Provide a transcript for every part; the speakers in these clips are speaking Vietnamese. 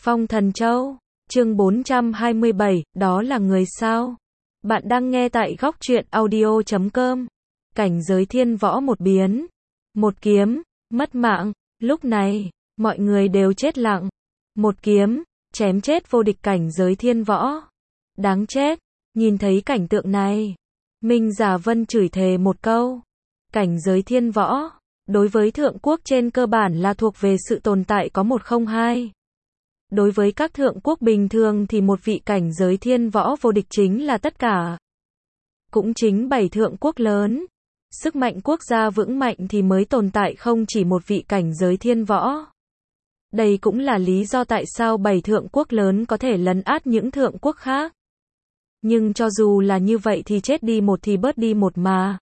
Phong Thần Châu, chương 427, đó là người sao? Bạn đang nghe tại góc truyện audio.com. Cảnh giới thiên võ một biến, một kiếm, mất mạng. Lúc này, mọi người đều chết lặng. Một kiếm, chém chết vô địch cảnh giới thiên võ. Đáng chết, nhìn thấy cảnh tượng này. Minh Giả Vân chửi thề một câu. Cảnh giới thiên võ, đối với thượng quốc trên cơ bản là thuộc về sự tồn tại có một không hai. Đối với các thượng quốc bình thường thì một vị cảnh giới thiên võ vô địch chính là tất cả. Cũng chính 7 thượng quốc lớn. Sức mạnh quốc gia vững mạnh thì mới tồn tại không chỉ một vị cảnh giới thiên võ. Đây cũng là lý do tại sao 7 thượng quốc lớn có thể lấn át những thượng quốc khác. Nhưng cho dù là như vậy thì chết đi một thì bớt đi một mà.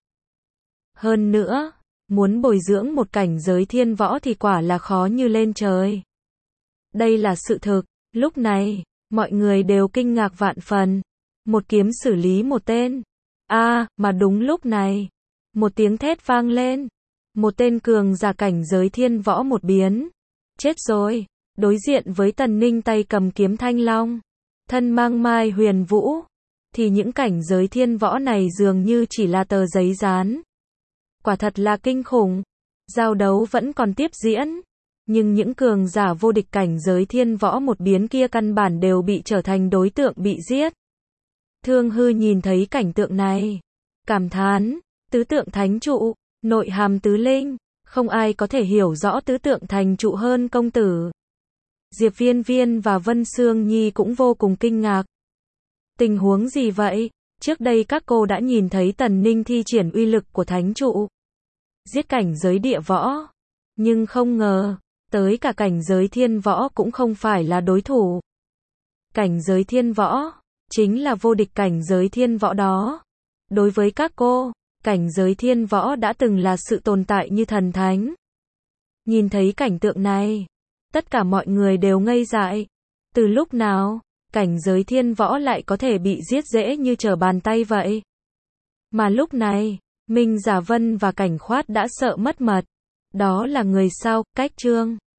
Hơn nữa, muốn bồi dưỡng một cảnh giới thiên võ thì quả là khó như lên trời. Đây là sự thực. Lúc này, mọi người đều kinh ngạc vạn phần. Một kiếm xử lý một tên. Mà đúng lúc này, một tiếng thét vang lên. Một tên cường giả cảnh giới thiên võ một biến. Chết rồi. Đối diện với Tần Ninh tay cầm kiếm thanh long, thân mang mai huyền vũ, thì những cảnh giới thiên võ này dường như chỉ là tờ giấy dán. Quả thật là kinh khủng. Giao đấu vẫn còn tiếp diễn. Nhưng những cường giả vô địch cảnh giới thiên võ một biến kia căn bản đều bị trở thành đối tượng bị giết. Thương Hư nhìn thấy cảnh tượng này, cảm thán, tứ tượng thánh trụ, nội hàm tứ linh, không ai có thể hiểu rõ tứ tượng thành trụ hơn công tử. Diệp Viên Viên và Vân Sương Nhi cũng vô cùng kinh ngạc. Tình huống gì vậy? Trước đây các cô đã nhìn thấy Tần Ninh thi triển uy lực của thánh trụ, giết cảnh giới địa võ, nhưng không ngờ tới cả cảnh giới thiên võ cũng không phải là đối thủ. Cảnh giới thiên võ chính là vô địch cảnh giới thiên võ đó. Đối với các cô, cảnh giới thiên võ đã từng là sự tồn tại như thần thánh. Nhìn thấy cảnh tượng này, tất cả mọi người đều ngây dại. Từ lúc nào, cảnh giới thiên võ lại có thể bị giết dễ như trở bàn tay vậy? Mà lúc này, Minh Giả Vân và Cảnh Khoát đã sợ mất mật. Đó là người sao? Cách chương